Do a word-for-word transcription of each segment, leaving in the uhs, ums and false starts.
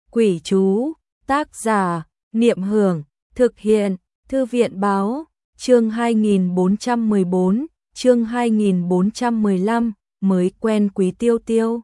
Quỷ chú, tác giả, Niệm Hưởng, thực hiện, Thư viện báo, chương hai nghìn bốn trăm mười bốn, chương hai nghìn bốn trăm mười lăm, mới quen Quý Tiêu Tiêu.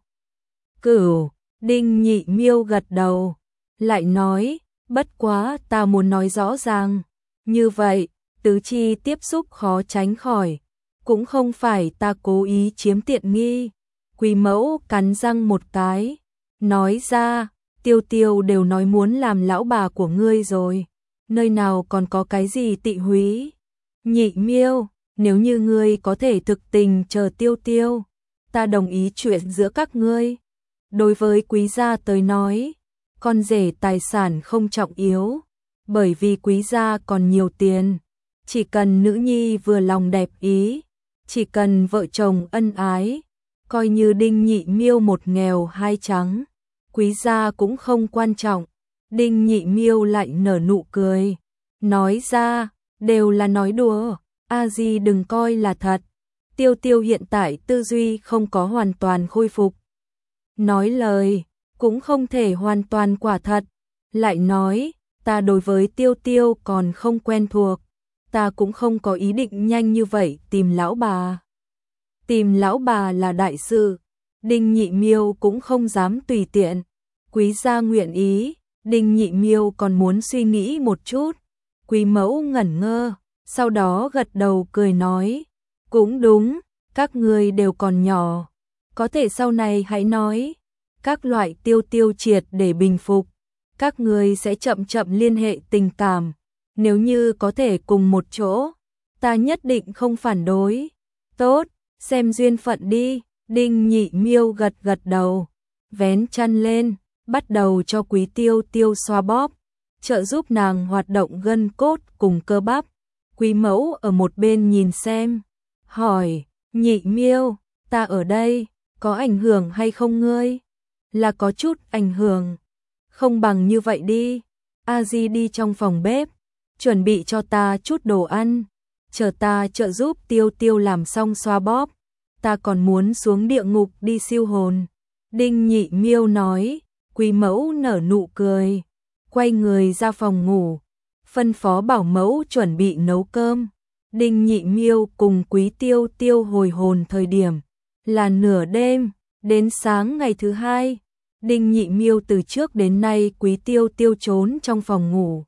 Cửu, Đinh Nhị Miêu gật đầu, lại nói, bất quá ta muốn nói rõ ràng, như vậy, tứ chi tiếp xúc khó tránh khỏi, cũng không phải ta cố ý chiếm tiện nghi. Quý mẫu cắn răng một cái, nói ra, Tiêu Tiêu đều nói muốn làm lão bà của ngươi rồi, nơi nào còn có cái gì tị húy. Nhị Miêu, nếu như ngươi có thể thực tình chờ Tiêu Tiêu, ta đồng ý chuyện giữa các ngươi. Đối với Quý gia tới nói, con rể tài sản không trọng yếu, bởi vì Quý gia còn nhiều tiền, chỉ cần nữ nhi vừa lòng đẹp ý, chỉ cần vợ chồng ân ái, coi như Đinh Nhị Miêu một nghèo hai trắng, Quý gia cũng không quan trọng. Đinh Nhị Miêu lại nở nụ cười, nói ra, đều là nói đùa, a di đừng coi là thật. Tiêu Tiêu hiện tại tư duy không có hoàn toàn khôi phục, nói lời cũng không thể hoàn toàn quả thật. Lại nói, ta đối với Tiêu Tiêu còn không quen thuộc, ta cũng không có ý định nhanh như vậy tìm lão bà. Tìm lão bà là đại sự, Đinh Nhị Miêu cũng không dám tùy tiện. Quý gia nguyện ý, Đinh Nhị Miêu còn muốn suy nghĩ một chút. Quý mẫu ngẩn ngơ, sau đó gật đầu cười nói, cũng đúng, các ngươi đều còn nhỏ, có thể sau này hãy nói. Các loại Tiêu Tiêu triệt để bình phục, các ngươi sẽ chậm chậm liên hệ tình cảm, nếu như có thể cùng một chỗ, ta nhất định không phản đối. Tốt, xem duyên phận đi. Đinh Nhị Miêu gật gật đầu, vén chăn lên, bắt đầu cho Quý Tiêu Tiêu xoa bóp, trợ giúp nàng hoạt động gân cốt cùng cơ bắp. Quý mẫu ở một bên nhìn xem, hỏi, Nhị Miêu, ta ở đây, có ảnh hưởng hay không ngươi? Là có chút ảnh hưởng, không bằng như vậy đi, a di đi trong phòng bếp, chuẩn bị cho ta chút đồ ăn, chờ ta trợ giúp Tiêu Tiêu làm xong xoa bóp, ta còn muốn xuống địa ngục đi siêu hồn. Đinh Nhị Miêu nói. Quý mẫu nở nụ cười, quay người ra phòng ngủ, phân phó bảo mẫu chuẩn bị nấu cơm. Đinh Nhị Miêu cùng Quý Tiêu Tiêu hồi hồn thời điểm là nửa đêm, đến sáng ngày thứ hai. Đinh Nhị Miêu từ trước đến nay Quý Tiêu Tiêu trốn trong phòng ngủ,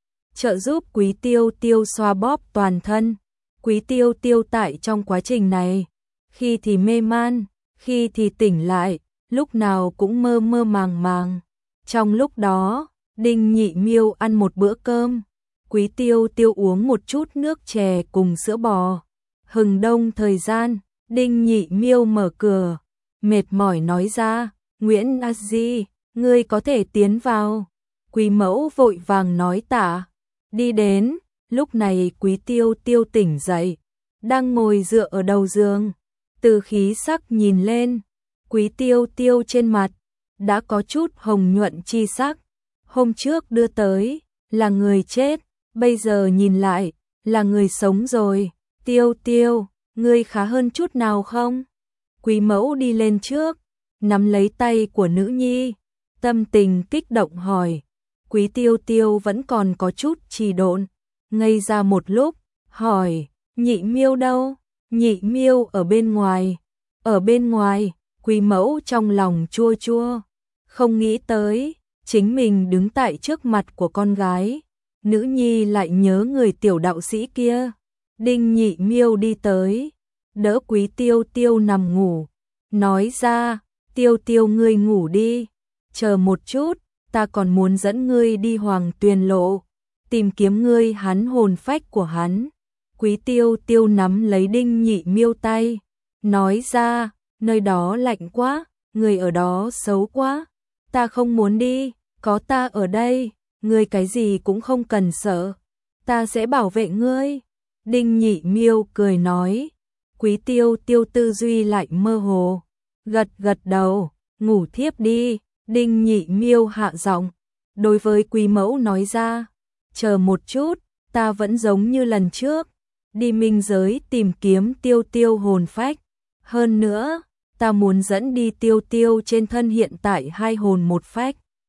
trợ giúp Quý Tiêu Tiêu xoa bóp toàn thân. Quý Tiêu Tiêu tại trong quá trình này, khi thì mê man, khi thì tỉnh lại, lúc nào cũng mơ mơ màng màng. Trong lúc đó, Đinh Nhị Miêu ăn một bữa cơm, Quý Tiêu Tiêu uống một chút nước chè cùng sữa bò. Hừng đông thời gian, Đinh Nhị Miêu mở cửa, mệt mỏi nói ra, Nguyễn A Di, ngươi có thể tiến vào. Quý mẫu vội vàng nói tạ, đi đến. Lúc này Quý Tiêu Tiêu tỉnh dậy, đang ngồi dựa ở đầu giường, từ khí sắc nhìn lên, Quý Tiêu Tiêu trên mặt đã có chút hồng nhuận chi sắc. Hôm trước đưa tới là người chết, bây giờ nhìn lại là người sống rồi. Tiêu Tiêu, ngươi khá hơn chút nào không? Quý mẫu đi lên trước, nắm lấy tay của nữ nhi, tâm tình kích động hỏi. Quý Tiêu Tiêu vẫn còn có chút trì độn, ngây ra một lúc, hỏi, Nhị Miêu đâu? Nhị Miêu ở bên ngoài. Ở bên ngoài. Quý mẫu trong lòng chua chua, không nghĩ tới, chính mình đứng tại trước mặt của con gái, nữ nhi lại nhớ người tiểu đạo sĩ kia. Đinh Nhị Miêu đi tới, đỡ Quý Tiêu Tiêu nằm ngủ, nói ra, Tiêu Tiêu ngươi ngủ đi, chờ một chút, ta còn muốn dẫn ngươi đi Hoàng Tuyền Lộ, tìm kiếm ngươi hắn hồn phách của hắn. Quý Tiêu Tiêu nắm lấy Đinh Nhị Miêu tay, nói ra, nơi đó lạnh quá, người ở đó xấu quá, ta không muốn đi, có ta ở đây, ngươi cái gì cũng không cần sợ, ta sẽ bảo vệ ngươi. Đinh Nhị Miêu cười nói. Quý Tiêu Tiêu tư duy lại mơ hồ, gật gật đầu, ngủ thiếp đi. Đinh Nhị Miêu hạ giọng, đối với Quý mẫu nói ra, chờ một chút, ta vẫn giống như lần trước, đi minh giới tìm kiếm Tiêu Tiêu hồn phách, hơn nữa, ta muốn dẫn đi Tiêu Tiêu trên thân hiện tại hai hồn một phách.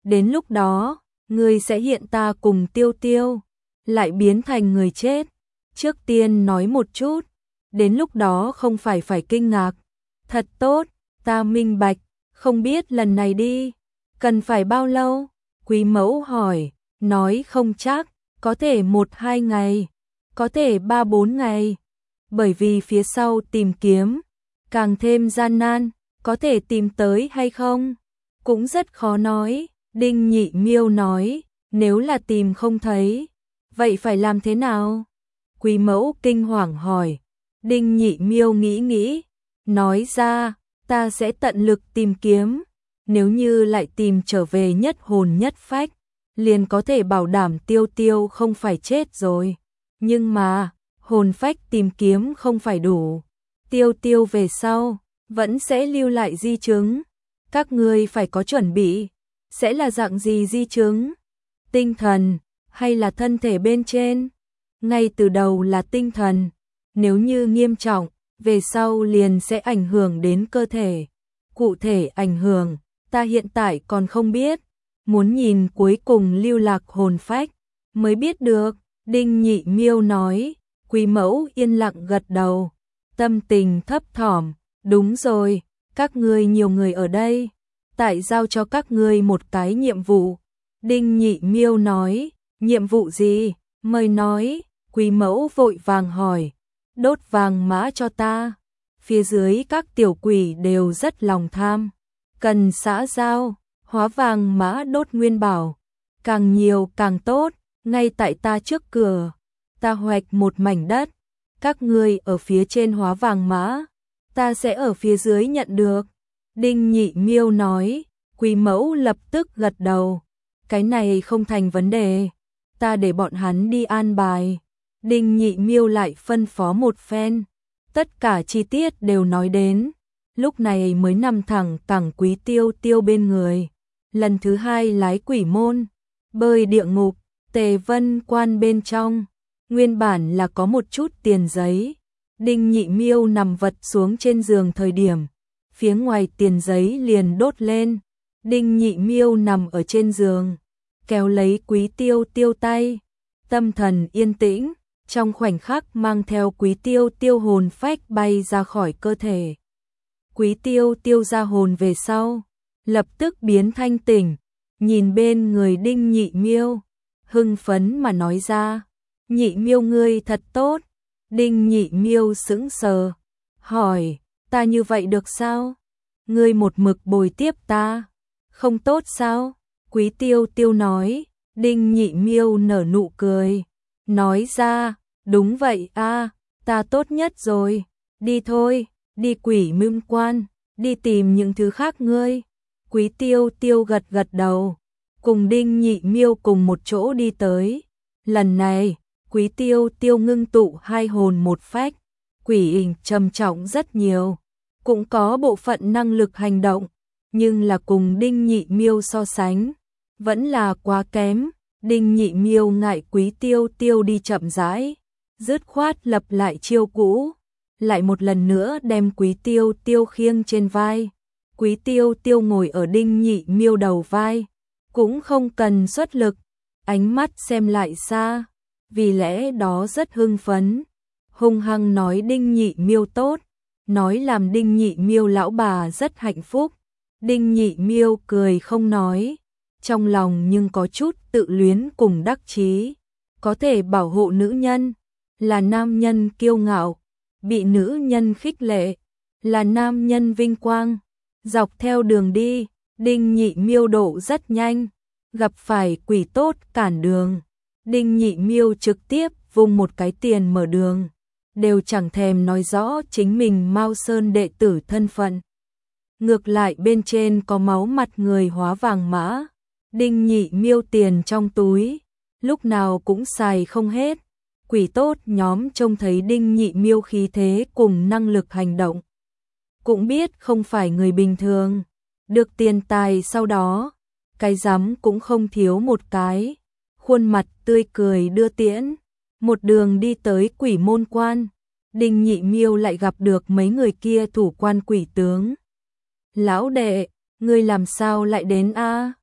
Đến lúc đó, ngươi sẽ hiện ta cùng Tiêu Tiêu, lại biến thành người chết. Trước tiên nói một chút, đến lúc đó không phải phải kinh ngạc. Thật tốt, ta minh bạch, không biết lần này đi, cần phải bao lâu? Quý mẫu hỏi, nói không chắc, có thể một hai ngày, có thể ba bốn ngày. Bởi vì phía sau tìm kiếm, càng thêm gian nan, có thể tìm tới hay không? Cũng rất khó nói. Đinh Nhị Miêu nói, nếu là tìm không thấy, vậy phải làm thế nào? Quý mẫu kinh hoàng hỏi. Đinh Nhị Miêu nghĩ nghĩ, nói ra, ta sẽ tận lực tìm kiếm, nếu như lại tìm trở về nhất hồn nhất phách, liền có thể bảo đảm Tiêu Tiêu không phải chết rồi. Nhưng mà, hồn phách tìm kiếm không phải đủ, Tiêu Tiêu về sau, vẫn sẽ lưu lại di chứng. Các ngươi phải có chuẩn bị, sẽ là dạng gì di chứng? Tinh thần, hay là thân thể bên trên? Ngay từ đầu là tinh thần, nếu như nghiêm trọng, về sau liền sẽ ảnh hưởng đến cơ thể. Cụ thể ảnh hưởng, ta hiện tại còn không biết, muốn nhìn cuối cùng lưu lạc hồn phách, mới biết được. Đinh Nhị Miêu nói. Quý mẫu yên lặng gật đầu, tâm tình thấp thỏm, đúng rồi, các ngươi nhiều người ở đây, tại giao cho các ngươi một cái nhiệm vụ. Đinh Nhị Miêu nói, nhiệm vụ gì? Mời nói. Quý mẫu vội vàng hỏi, đốt vàng mã cho ta. Phía dưới các tiểu quỷ đều rất lòng tham, cần xã giao, hóa vàng mã đốt nguyên bảo, càng nhiều càng tốt. Ngay tại ta trước cửa, ta hoạch một mảnh đất, các ngươi ở phía trên hóa vàng mã, ta sẽ ở phía dưới nhận được. Đinh Nhị Miêu nói. Quý mẫu lập tức gật đầu, cái này không thành vấn đề, ta để bọn hắn đi an bài. Đinh Nhị Miêu lại phân phó một phen, tất cả chi tiết đều nói đến, lúc này mới nằm thẳng cẳng Quý Tiêu Tiêu bên người. Lần thứ hai lái quỷ môn, bơi địa ngục, Tề Vân Quan bên trong, nguyên bản là có một chút tiền giấy. Đinh Nhị Miêu nằm vật xuống trên giường thời điểm, phía ngoài tiền giấy liền đốt lên. Đinh Nhị Miêu nằm ở trên giường, kéo lấy Quý Tiêu Tiêu tay, tâm thần yên tĩnh, trong khoảnh khắc mang theo Quý Tiêu Tiêu hồn phách bay ra khỏi cơ thể. Quý Tiêu Tiêu ra hồn về sau, lập tức biến thanh tỉnh, nhìn bên người Đinh Nhị Miêu, hưng phấn mà nói ra, Nhị Miêu ngươi thật tốt. Đinh Nhị Miêu sững sờ, hỏi, ta như vậy được sao? Ngươi một mực bồi tiếp ta, không tốt sao? Quý Tiêu Tiêu nói. Đinh Nhị Miêu nở nụ cười, nói ra, đúng vậy a, ta tốt nhất rồi, đi thôi, đi Quỷ Môn Quan, đi tìm những thứ khác ngươi. Quý Tiêu Tiêu gật gật đầu, cùng Đinh Nhị Miêu cùng một chỗ đi tới. Lần này, Quý Tiêu Tiêu ngưng tụ hai hồn một phách, quỷ hình trầm trọng rất nhiều, cũng có bộ phận năng lực hành động, nhưng là cùng Đinh Nhị Miêu so sánh, vẫn là quá kém. Đinh Nhị Miêu ngại Quý Tiêu Tiêu đi chậm rãi, dứt khoát lập lại chiêu cũ, lại một lần nữa đem Quý Tiêu Tiêu khiêng trên vai. Quý Tiêu Tiêu ngồi ở Đinh Nhị Miêu đầu vai, cũng không cần xuất lực, ánh mắt xem lại xa, vì lẽ đó rất hưng phấn, hung hăng nói Đinh Nhị Miêu tốt, nói làm Đinh Nhị Miêu lão bà rất hạnh phúc. Đinh Nhị Miêu cười không nói, trong lòng nhưng có chút tự luyến cùng đắc chí, có thể bảo hộ nữ nhân, là nam nhân kiêu ngạo, bị nữ nhân khích lệ, là nam nhân vinh quang. Dọc theo đường đi, Đinh Nhị Miêu độ rất nhanh, gặp phải quỷ tốt cản đường, Đinh Nhị Miêu trực tiếp vung một cái tiền mở đường, đều chẳng thèm nói rõ chính mình Mao Sơn đệ tử thân phận. Ngược lại bên trên có máu mặt người hóa vàng mã, Đinh Nhị Miêu tiền trong túi, lúc nào cũng xài không hết. Quỷ tốt nhóm trông thấy Đinh Nhị Miêu khí thế cùng năng lực hành động, cũng biết không phải người bình thường, được tiền tài sau đó, cái rắm cũng không thiếu một cái, khuôn mặt tươi cười đưa tiễn, một đường đi tới Quỷ Môn Quan. Đinh Nhị Miêu lại gặp được mấy người kia thủ quan quỷ tướng. Lão đệ, ngươi làm sao lại đến a?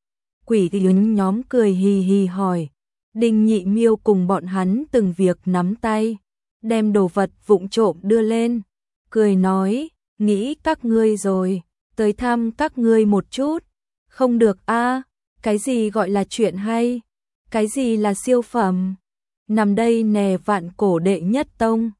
quỷ yến nhóm cười hì hì hỏi. Đinh Nhị Miêu cùng bọn hắn từng việc nắm tay, đem đồ vật vụng trộm đưa lên, cười nói, nghĩ các ngươi rồi, tới thăm các ngươi một chút. Không được a, cái gì gọi là chuyện hay, cái gì là siêu phẩm, nằm đây nè vạn cổ đệ nhất tông.